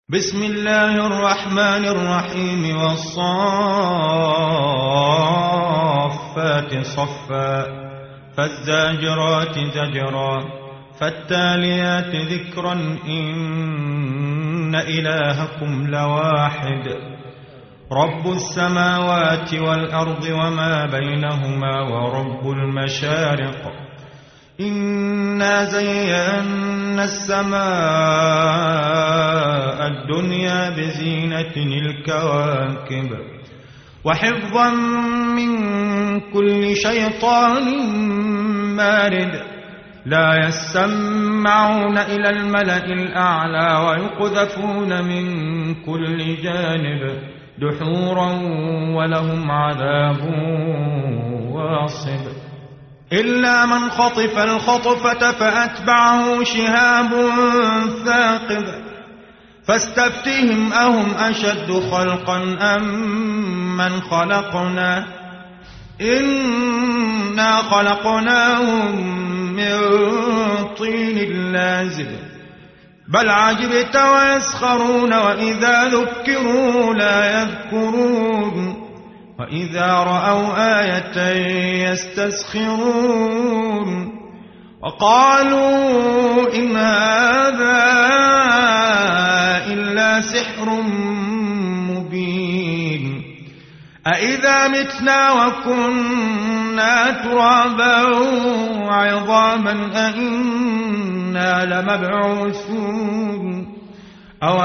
بسم الله الرحمن الرحيم والصافات صفا فالزاجرات زجرا فالتاليات ذكرا إن إلهكم لواحد رب السماوات والأرض وما بينهما ورب المشارق إنا زينا السماء الدنيا بزينة الكواكب وحفظا من كل شيطان مارد لا يسمعون إلى الملأ الأعلى ويقذفون من كل جانب دحورا ولهم عذاب واصب إلا من خطف الخطفة فأتبعه شهاب ثاقب فاستفتهم أهم أشد خلقا أم من خلقنا إنا خلقناهم من طين لازب بل عجبت ويسخرون وإذا ذكروا لا يذكرون وإذا رأوا آية يستسخرون وقالوا إن هذا إلا سحر مبين أإذا متنا وكنا ترابا وعظاما أإنا لمبعوثون أو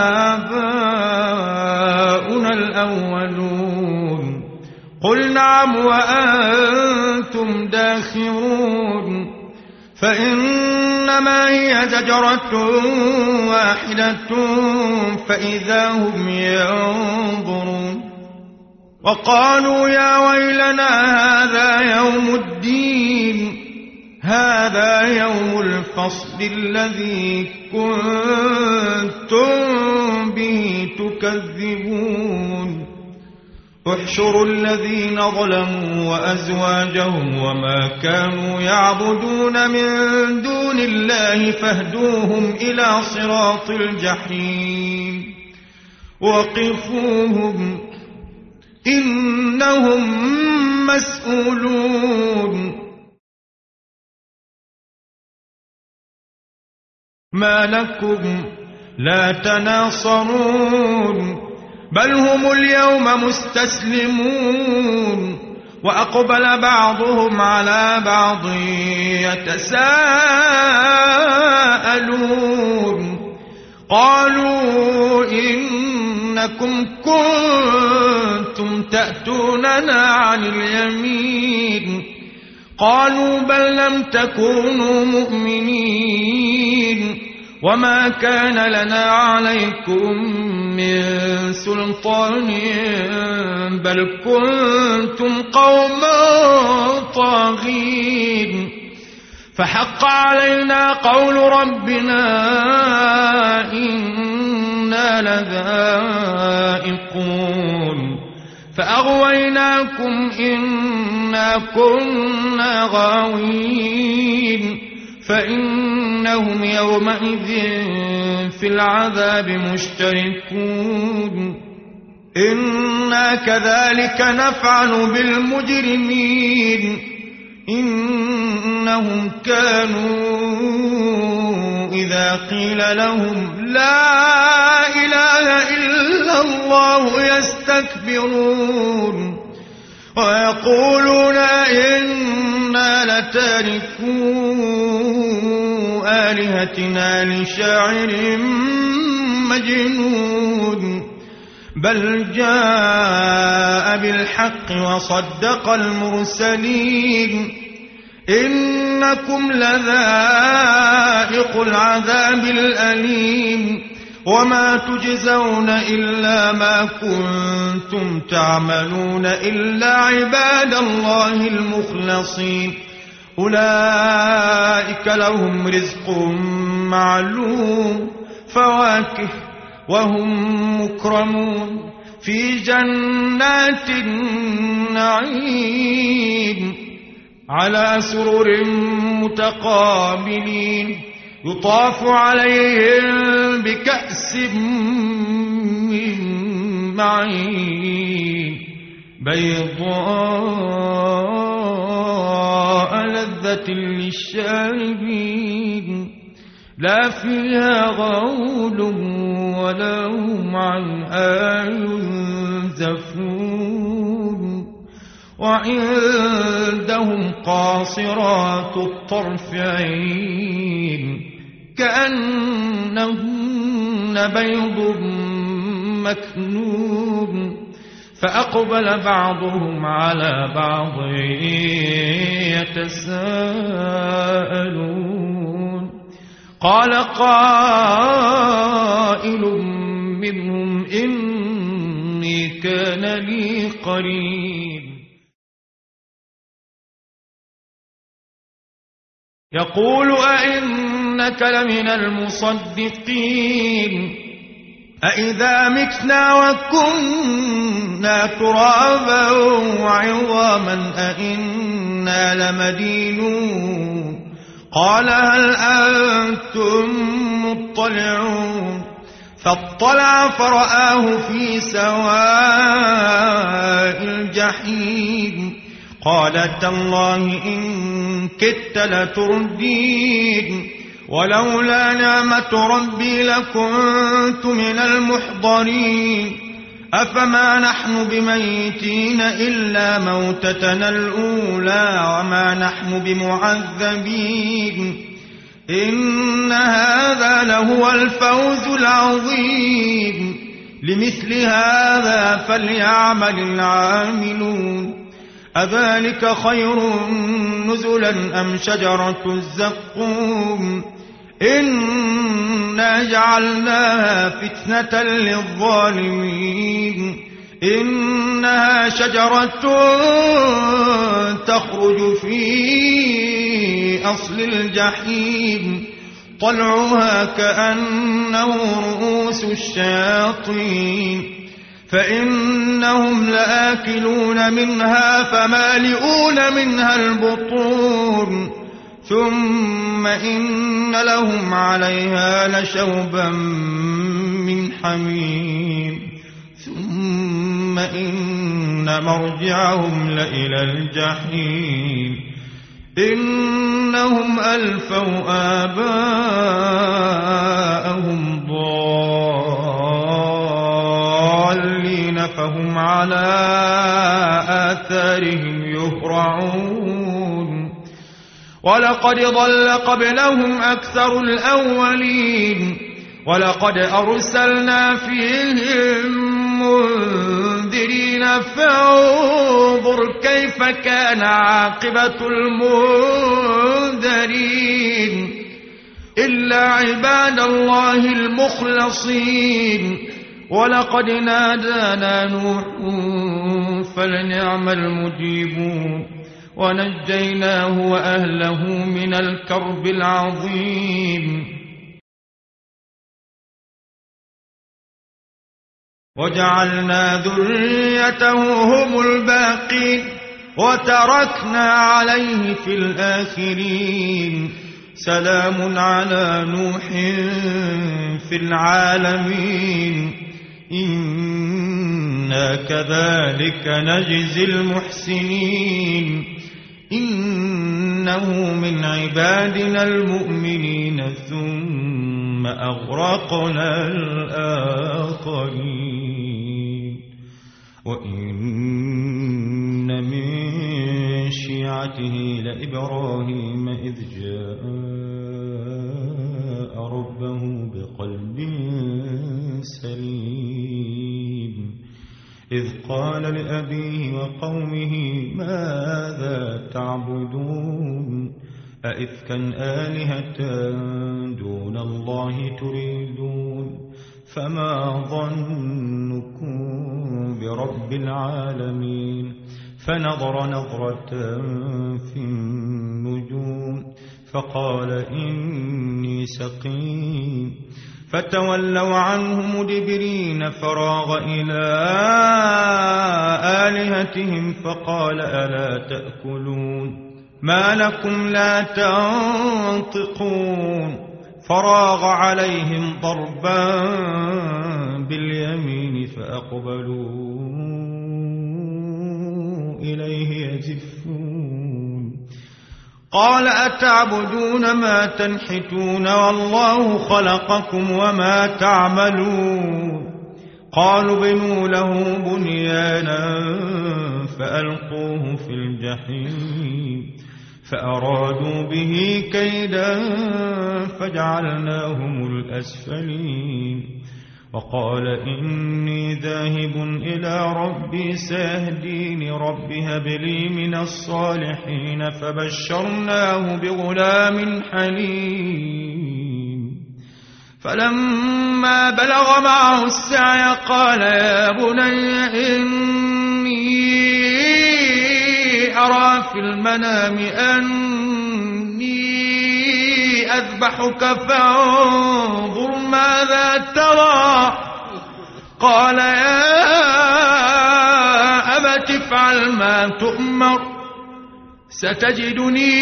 آباؤنا الأولون قل نعم وأنتم داخرون فإنما هي زجرة واحدة فإذا هم ينظرون وقالوا يا ويلنا هذا يوم الدين هذا يوم الفصل الذي كنتم به تكذبون احشروا الذين ظلموا وأزواجهم وما كانوا يعبدون من دون الله فاهدوهم إلى صراط الجحيم وقفوهم إنهم مسؤولون ما لكم لا تناصرون بل هم اليوم مستسلمون وأقبل بعضهم على بعض يتساءلون قالوا إنكم كنتم تأتوننا عن اليمين قالوا بل لم تكونوا مؤمنين وما كان لنا عليكم من سلطان بل كنتم قوما طاغين فحق علينا قول ربنا إنا لذائقون فأغويناكم إنا كنا غاوين فإنهم يومئذ في العذاب مشتركون إنا كذلك نفعل بالمجرمين إنهم كانوا إذا قيل لهم لا إله إلا الله يستكبرون ويقولون إنا لتاركو آلهتنا لشاعر مجنون بل جاء بالحق وصدق المرسلين إنكم لذائق العذاب الأليم وما تجزون إلا ما كنتم تعملون إلا عباد الله المخلصين أولئك لهم رزق معلوم فواكه وهم مكرمون في جنات النعيم على سرر متقابلين يطاف عليهم بكأس من معين بيضاء لذة للشاربين لا فيها غول ولا هم عنها ينزفون وعندهم قاصرات الطرف عين كأنهن بيض مكنون فأقبل بعضهم على بعض يتساءلون قال قائل منهم إني كان لي قرين يقول أئنك لمن المصدقين أئذا متنا وكنا ترابا وعظاما أئنا لمدينون قال هل أنتم مطلعون فاطلع فرآه في سواء الجحيم قال تالله إن كدت لتردين ولولا نعمة ربي لكنت من المحضرين أفما نحن بميتين إلا موتتنا الأولى وما نحن بمعذبين إن هذا لهو الفوز العظيم لمثل هذا فليعمل العاملون أذلك خير نزلا أم شجرة الزقوم إنا جعلناها فتنة للظالمين إنها شجرة تخرج في أصل الجحيم طلعها كأنه رؤوس الشياطين فإنهم لآكلون منها فمالئون منها البطون ثم إن لهم عليها لشوبا من حميم ثم إن مرجعهم لإلى الجحيم إنهم ألفوا آباءهم ضالين فهم على آثارهم يهرعون ولقد ضل قبلهم أكثر الأولين ولقد أرسلنا فيهم منذرين فانظر كيف كان عاقبة المنذرين إلا عباد الله المخلصين ولقد نادانا نوح فلنعم المجيبون ونجيناه وأهله من الكرب العظيم وجعلنا ذريته هم الباقين وتركنا عليه في الآخرين سلام على نوح في العالمين إنا كذلك نجزي المحسنين إنه من عبادنا المؤمنين ثم أغرقنا الآخرين وإن من شيعته لإبراهيم إذ جاء ربه بقلب سليم إذ قال لأبيه وقومه ماذا تعبدون أئفكا آلهة دون الله تريدون فما ظنكم برب العالمين فنظر نظرة في النجوم فقال إني سقيم فتولوا عنه مدبرين فراغ إلى آلهتهم فقال ألا تأكلون ما لكم لا تنطقون فراغ عليهم ضربا باليمين فأقبلوا إليه يزفون قال أتعبدون ما تنحتون والله خلقكم وما تعملون قالوا بنوا له بنيانا فألقوه في الجحيم فأرادوا به كيدا فجعلناهم الأسفلين وقال إني ذاهب إلى ربي سيهديني رب هب لي من الصالحين فبشرناه بغلام حليم فلما بلغ معه السعي قال يا بني إني أرى في المنام أني أذبحك فانظر ماذا ترى قال يا أبت افعل ما تؤمر ستجدني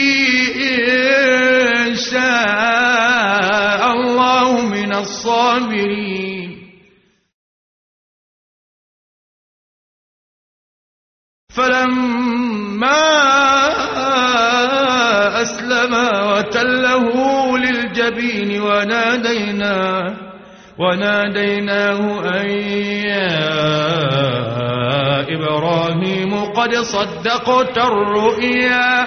إن شاء الله من الصابرين فلما أسلما وتله للجبين وناديناه أن يا إبراهيم قد صدقت الرؤيا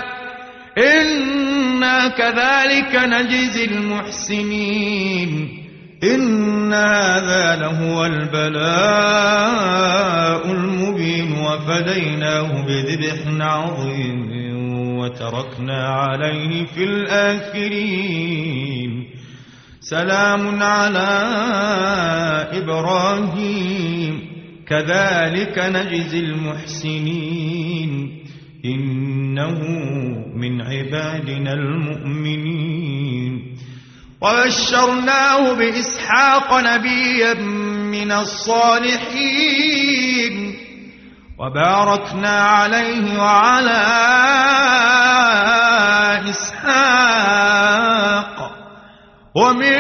إنا كذلك نجزي المحسنين إن هذا لهو البلاء المبين وفديناه بذبح عظيم وتركنا عليه في الآخرين سلام على إبراهيم كذلك نجزي المحسنين إنه من عبادنا المؤمنين وبشرناه بإسحاق نبيا من الصالحين وباركنا عليه وعلى إسحاق ومن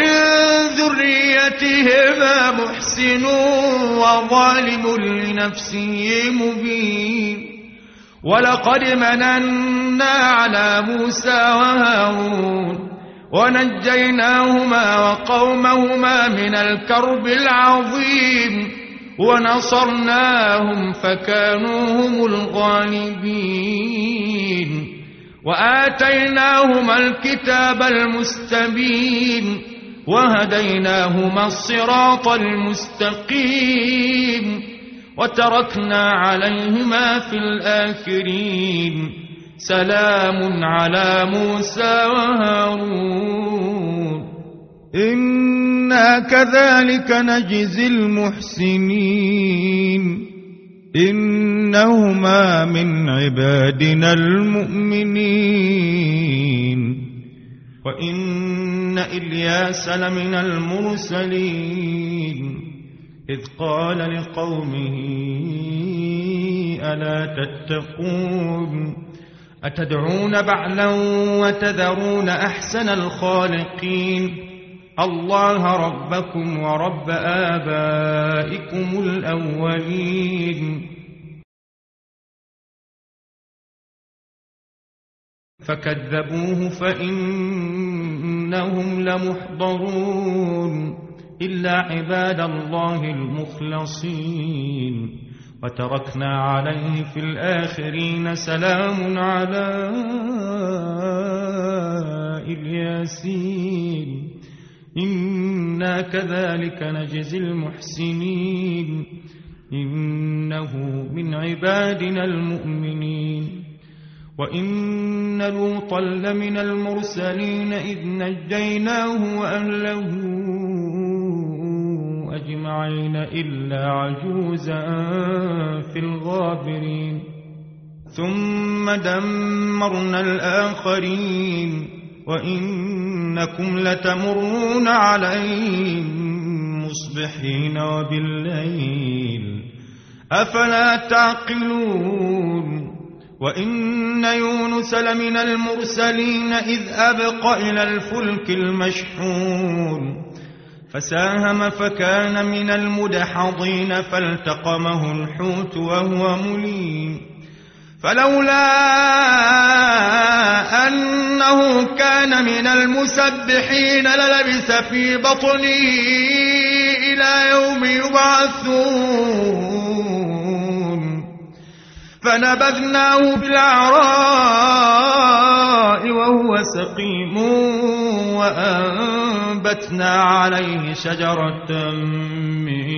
ذريتهما محسن وظالم لنفسه مبين ولقد مننا على موسى وهارون ونجيناهما وقومهما من الكرب العظيم ونصرناهم فكانوا هم الغالبين وآتيناهما الكتاب المستبين وهديناهما الصراط المستقيم وتركنا عليهما في الآخرين سلام على موسى وهارون إنا كذلك نجزي المحسنين إنهما من عبادنا المؤمنين وإن إلياس لمن المرسلين إذ قال لقومه ألا تتقون أتدعون بعلا وتذرون أحسن الخالقين الله ربكم ورب آبائكم الأولين فكذبوه فإنهم لمحضرون إلا عباد الله المخلصين وتركنا عليه في الآخرين سلام على الياسين إنا كذلك نجزي المحسنين إنه من عبادنا المؤمنين وإن لوطا لمن المرسلين إذ نجيناه وأهله أجمعين إلا عجوزا في الغابرين ثم دمرنا الآخرين وإنكم لتمرون عليهم مصبحين وبالليل أفلا تعقلون وإن يونس لمن المرسلين إذ أبق إلى الفلك المشحون فساهم فكان من المدحضين فالتقمه الحوت وهو مليم فلولا أنه كان من المسبحين للبث في بطنه إلى يوم يبعثون فنبذناه بالعراء وهو سقيم وأنبتنا عليه شجرة من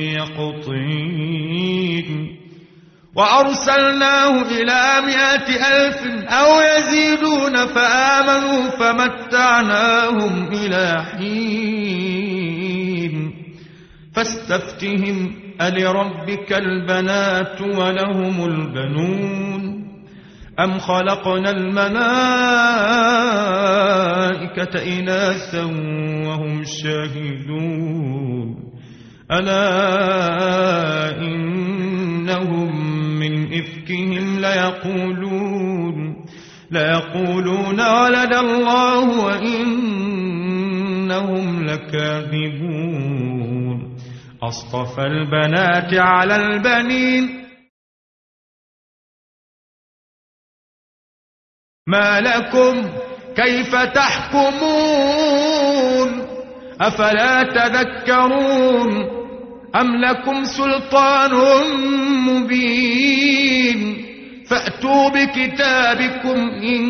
يقطين وأرسلناه إلى 100,000 أو يزيدون فآمنوا فمتعناهم إلى حين فاستفتهم ألربك البنات ولهم البنون أم خلقنا الملائكة إناثا وهم شاهدون ألا إنهم من إفكهم ليقولون ولد الله وإنهم لكاذبون أصطفى البنات على البنين ما لكم كيف تحكمون أفلا تذكرون أم لكم سلطان مبين فأتوا بكتابكم إن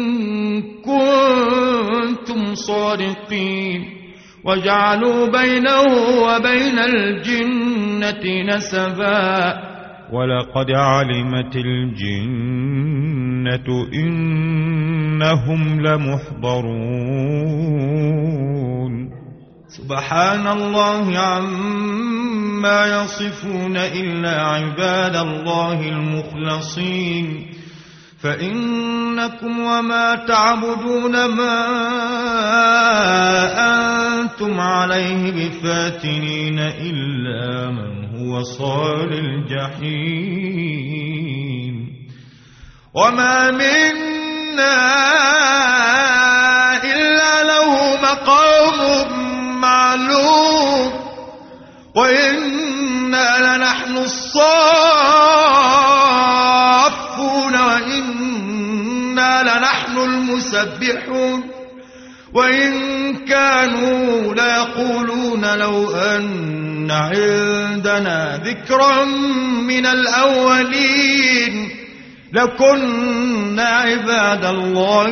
كنتم صادقين وجعلوا بينه وبين الجنة نسبا ولقد علمت الجنة إنهم لمحضرون سبحان الله عما يصفون إلا عباد الله المخلصين فإنكم وما تعبدون ما أنتم عليه بفاتنين إلا من هو صال الجحيم وما منا إلا له مقام معلوم وإنا لنحن الصافون وإنا لنحن المسبحون وإن كانوا ليقولون لو أن عندنا ذكرا من الأولين لكنا عباد الله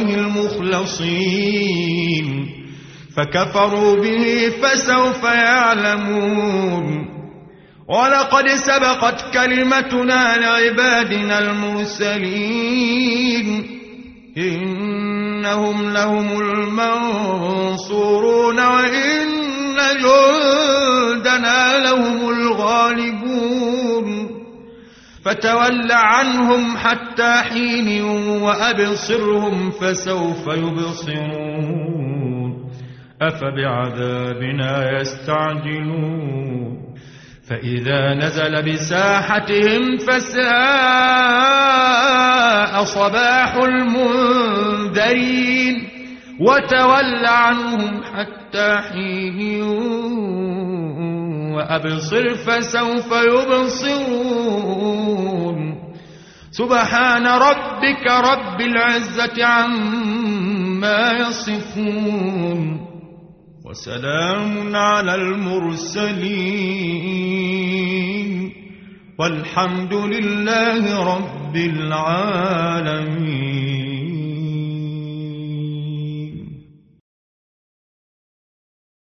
المخلصين فكفروا به فسوف يعلمون ولقد سبقت كلمتنا لعبادنا المرسلين إنهم لهم المنصورون وإن جندنا لهم الغالبون فتول عنهم حتى حين وأبصرهم فسوف يبصرون أفبعذابنا يستعجلون فإذا نزل بساحتهم فساء صباح المنذرين وتول عنهم حتى حين وأبصر فسوف يبصرون سبحان ربك رب العزة عما يصفون وسلام على المرسلين والحمد لله رب العالمين.